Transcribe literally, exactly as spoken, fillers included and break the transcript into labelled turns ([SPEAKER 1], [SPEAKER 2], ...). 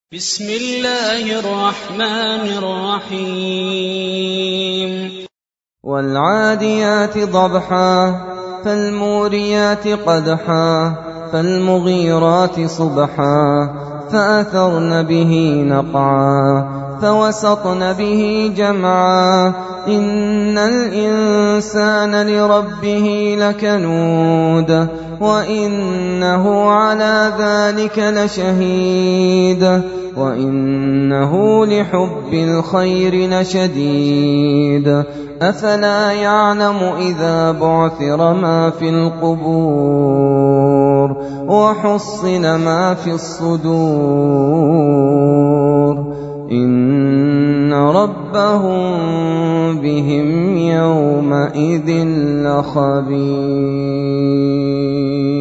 [SPEAKER 1] بسم الله الرحمن الرحيم
[SPEAKER 2] والعاديات ضبحا فالموريات قدحا فالمغيرات صبحا فأثرن به نقعا فوسطن به جمعا إن الإنسان لربه لكنود وإنه على ذلك لشهيد وإنه لحب الخير لشديد أفلا يعلم إذا بعثر ما في القبور وحصل ما في الصدور إن ربهم بهم يومئذ لخبير.